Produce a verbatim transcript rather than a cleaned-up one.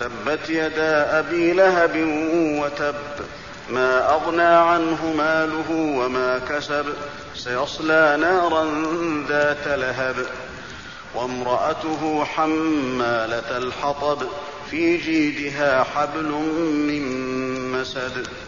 تبت يدا أبي لهب وتب ما أغنى عنه ماله وما كسب سيصلى نارا ذات لهب وامرأته حمالة الحطب في جيدها حبل من مسد